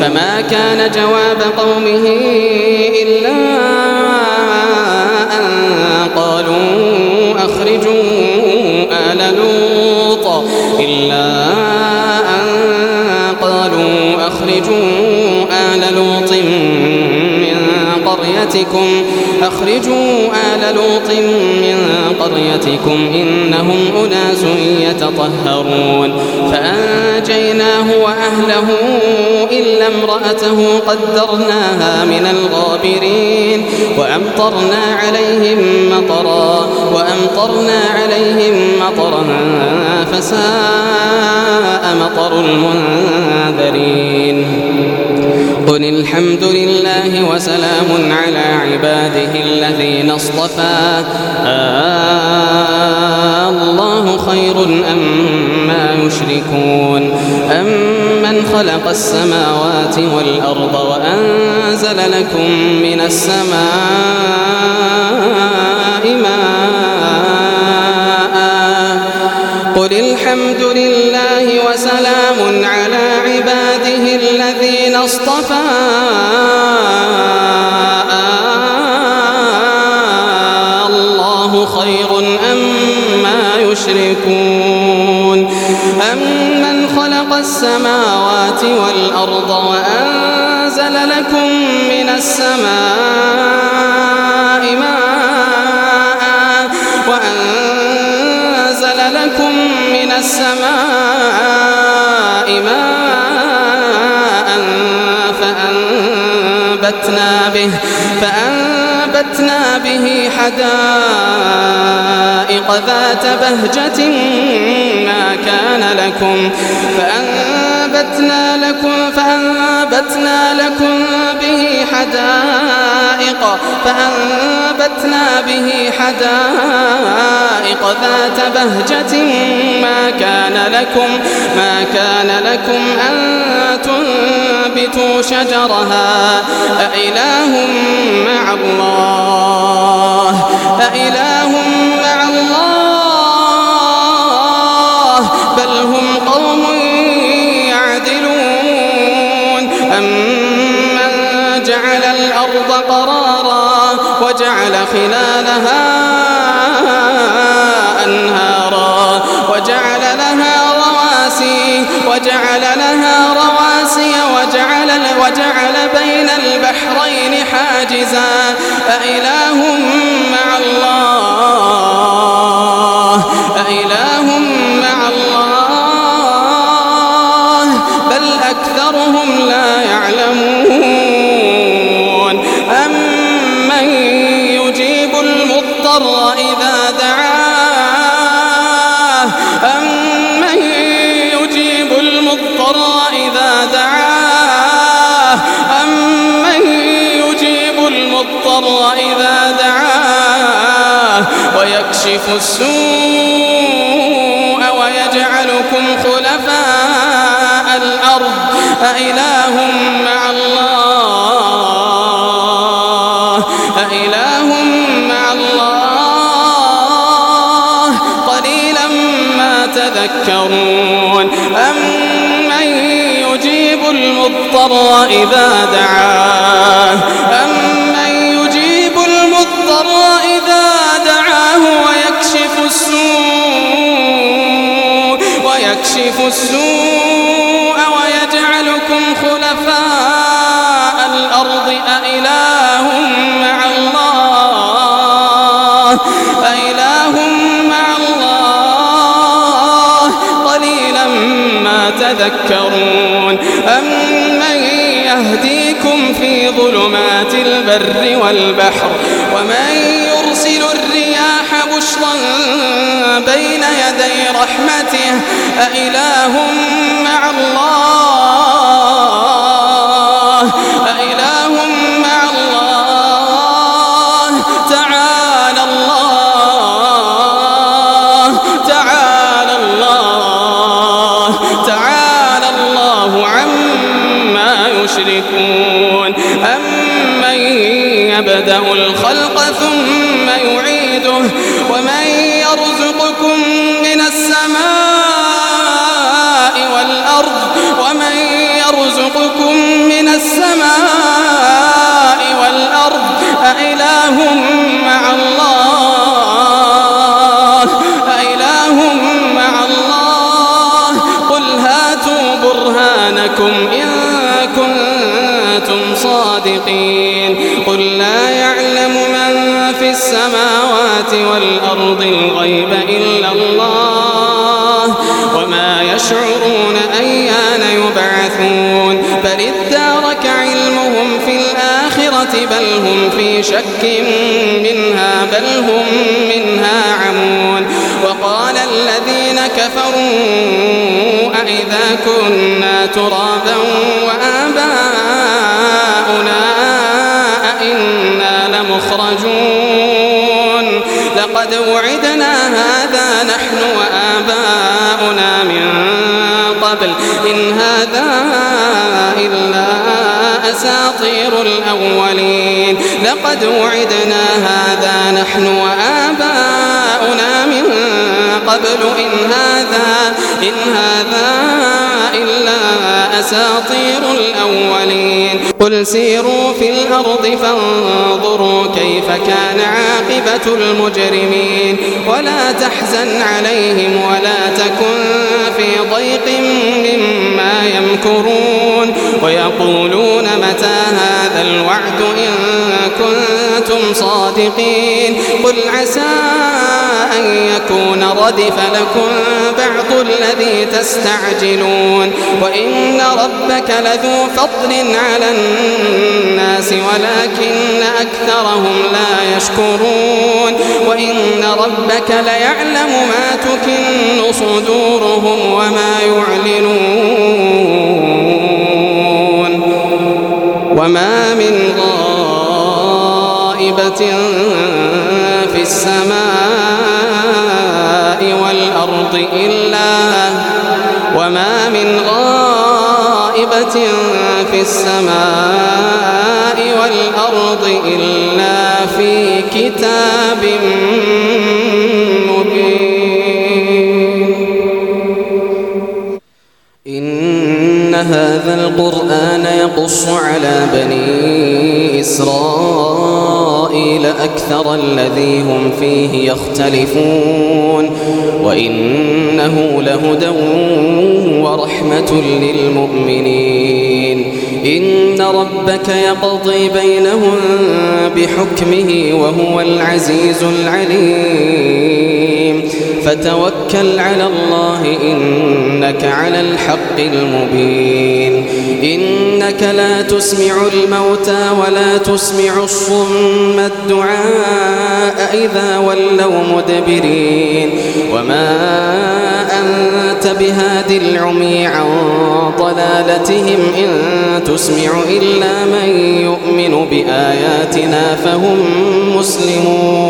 فما كان جواب قومه إلا أن قالوا أخرجوا آل لوط من قريتكم إنهم أناس يتطهرون فأنجيناه وأهله إلا امرأته قدرناها من الغابرين وأمطرنا عليهم مطرا فساء مطر المنذرين قل الحمد لله وسلام على عباده الذين اصطفى الله خير أما يشركون أمن خلق السماوات والأرض وأنزل لكم من السماء ماء قل الحمد لله وسلام على عباده الذين اصطفى الله خير أما يشركون أمن خلق السماوات والأرض وأنزل لكم من السماء فأنبتنا به حدائق ذات بهجة ما كان لكم فأنبتنا لكم به حدائق ذات بهجة ما كان لكم أن تنبتوا شجرها أإله مع الله بل هم قوم يعدلون أمن جعل الأرض قرارا وجعل خلالها أنهارا وجعل لها رواسي وجعل بين البحرين حاجزا أإله مع الله بل أكثرهم لا يعلمون أمن يجيب المضطر إذا دعاه ويكشف السوء ويجعلكم خلفاء الأرض أإله مع الله قليلا ما تذكرون أمن يجيب المضطر إذا دعاه ويكشف السوء ويجعلكم خلفاء الأرض أإله مع الله قليلا ما تذكرون أمن يهديكم في ظلمات البر والبحر ومن يرسل الرياح بشرا بين يدي رحمته أإله مع الله تعالى الله عما يشركون أمن يبدأ الخلق ثم يعيده ومن يرزقكم من السماء والأرض ومن يرزقكم من كنتم صادقين قل لا يعلم من في السماوات والأرض الغيب إلا الله وما يشعرون أيان يبعثون بل ادارك علمهم في الآخرة بل هم في شك منها بل هم منها عمون وقال الذين كفروا أئذا كنا ترابا وآباؤنا أئنا لمخرجون لقد وعدنا هذا نحن وآباؤنا من قبل إن هذا إلا أساطير الأولين لقد وعدنا هذا نحن وآباؤنا من قبل إن هذا إلا أساطير الأولين قل سيروا في الأرض فانظروا كيف كان عاقبة المجرمين ولا تحزن عليهم ولا تكن في ضيق مما يمكرون ويقولون متى هذا الوعد إن كنتم صادقين قل عسى أن يكون ردف لكم بعض الذي تستعجلون وإن ربك لذو فضل على الناس ولكن أكثرهم لا يشكرون وإن ربك ليعلم ما تكن صدورهم وما يعلنون وما من غائبة في السماء والأرض إلا في كتاب مبين إن هذا القرآن يقص على بني إسرائيل أكثر الذي هم فيه يختلفون وإنه لهدى ورحمة للمؤمنين إن ربك يقضي بينهم بحكمه وهو العزيز العليم فتوكل على الله إنك على الحق المبين إنك لا تسمع الموتى ولا تسمع الصم الدعاء إذا ولوا مدبرين وما أنت بهاد العمي عن ضلالتهم إن تسمع إلا من يؤمن بآياتنا فهم مسلمون